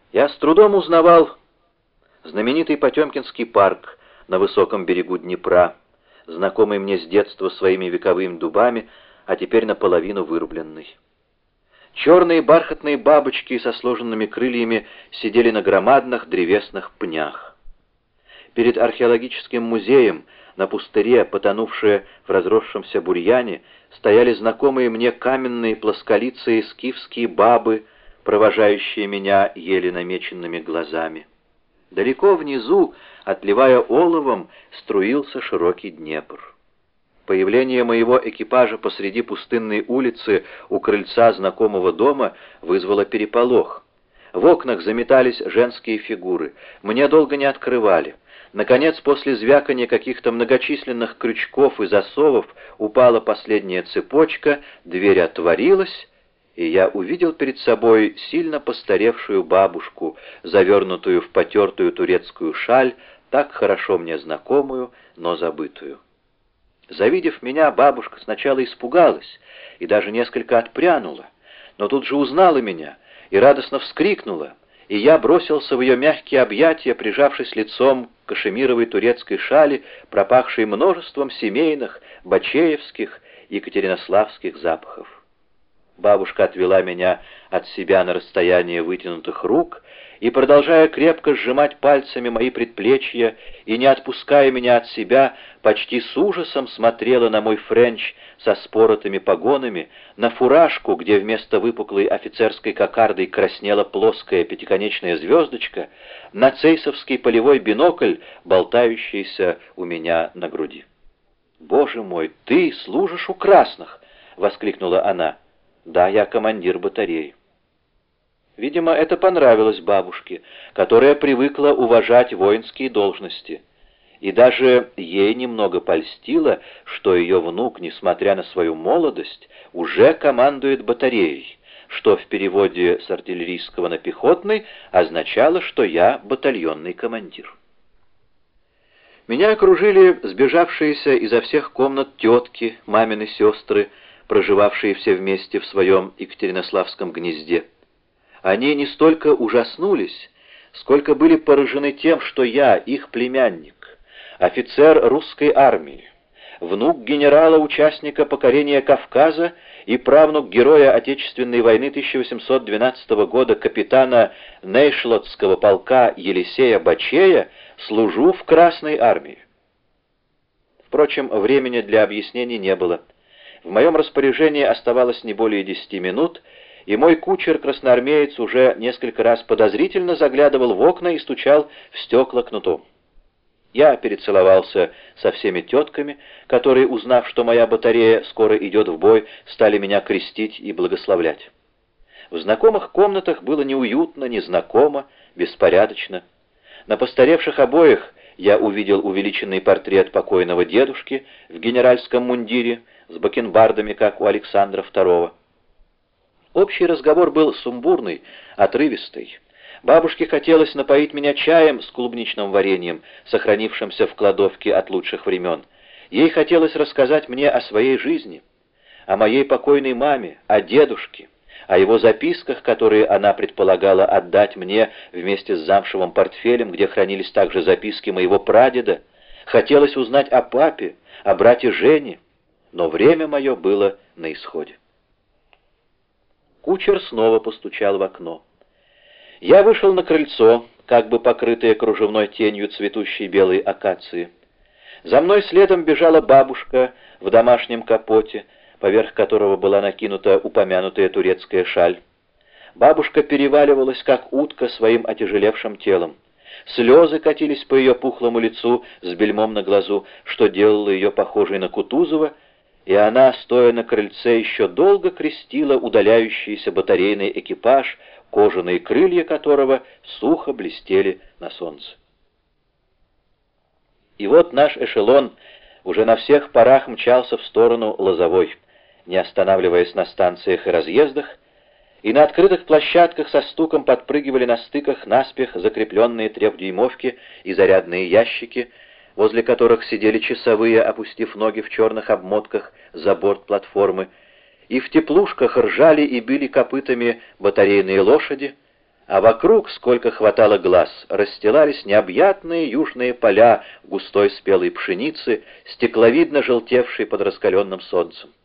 Я с трудом узнавал знаменитый Потемкинский парк на высоком берегу Днепра, знакомый мне с детства своими вековыми дубами, а теперь наполовину вырубленный. Черные бархатные бабочки со сложенными крыльями сидели на громадных древесных пнях. Перед археологическим музеем, на пустыре, потонувшие в разросшемся бурьяне, стояли знакомые мне каменные плосколицые скифские бабы, провожающие меня еле намеченными глазами. Далеко внизу, отливая оловом, струился широкий Днепр. Появление моего экипажа посреди пустынной улицы у крыльца знакомого дома вызвало переполох. В окнах заметались женские фигуры. Мне долго не открывали. Наконец, после звяканья каких-то многочисленных крючков и засовов упала последняя цепочка, дверь отворилась, и я увидел перед собой сильно постаревшую бабушку, завернутую в потертую турецкую шаль, так хорошо мне знакомую, но забытую. Завидев меня, бабушка сначала испугалась и даже несколько отпрянула, но тут же узнала меня и радостно вскрикнула, и я бросился в ее мягкие объятия, прижавшись лицом к кашемировой турецкой шали, пропахшей множеством семейных, бачеевских, екатеринославских запахов. Бабушка отвела меня от себя на расстояние вытянутых рук и, продолжая крепко сжимать пальцами мои предплечья и не отпуская меня от себя, почти с ужасом смотрела на мой френч со споротыми погонами, на фуражку, где вместо выпуклой офицерской кокарды краснела плоская пятиконечная звездочка, на цейсовский полевой бинокль, болтающийся у меня на груди. «Боже мой, ты служишь у красных!» — воскликнула она. «Да, я командир батареи». Видимо, это понравилось бабушке, которая привыкла уважать воинские должности. И даже ей немного польстило, что ее внук, несмотря на свою молодость, уже командует батареей, что в переводе с артиллерийского на пехотный означало, что я батальонный командир. Меня окружили сбежавшиеся изо всех комнат тетки, мамины сестры, проживавшие все вместе в своем екатеринославском гнезде. Они не столько ужаснулись, сколько были поражены тем, что я, их племянник, офицер русской армии, внук генерала-участника покорения Кавказа и правнук героя Отечественной войны 1812 года капитана Нейшлотского полка Елисея Бачея, служу в Красной армии. Впрочем, времени для объяснений не было. В моем распоряжении оставалось не более 10 минут, и мой кучер-красноармеец уже несколько раз подозрительно заглядывал в окна и стучал в стекла кнутом. Я перецеловался со всеми тетками, которые, узнав, что моя батарея скоро идет в бой, стали меня крестить и благословлять. В знакомых комнатах было неуютно, незнакомо, беспорядочно. На постаревших обоях я увидел увеличенный портрет покойного дедушки в генеральском мундире с бакенбардами, как у Александра II. Общий разговор был сумбурный, отрывистый. Бабушке хотелось напоить меня чаем с клубничным вареньем, сохранившимся в кладовке от лучших времен. Ей хотелось рассказать мне о своей жизни, о моей покойной маме, о дедушке, о его записках, которые она предполагала отдать мне вместе с замшевым портфелем, где хранились также записки моего прадеда. Хотелось узнать о папе, о брате Жене, но время мое было на исходе. Кучер снова постучал в окно. Я вышел на крыльцо, как бы покрытое кружевной тенью цветущей белой акации. За мной следом бежала бабушка в домашнем капоте, поверх которого была накинута упомянутая турецкая шаль. Бабушка переваливалась, как утка, своим отяжелевшим телом. Слезы катились по ее пухлому лицу с бельмом на глазу, что делало ее похожей на Кутузова, и она, стоя на крыльце, еще долго крестила удаляющийся батарейный экипаж, кожаные крылья которого сухо блестели на солнце. И вот наш эшелон уже на всех парах мчался в сторону Лозовой, не останавливаясь на станциях и разъездах, и на открытых площадках со стуком подпрыгивали на стыках наспех закрепленные трехдюймовки и зарядные ящики, возле которых сидели часовые, опустив ноги в черных обмотках за борт платформы, и в теплушках ржали и били копытами батарейные лошади, а вокруг, сколько хватало глаз, расстилались необъятные южные поля густой спелой пшеницы, стекловидно желтевшей под раскаленным солнцем.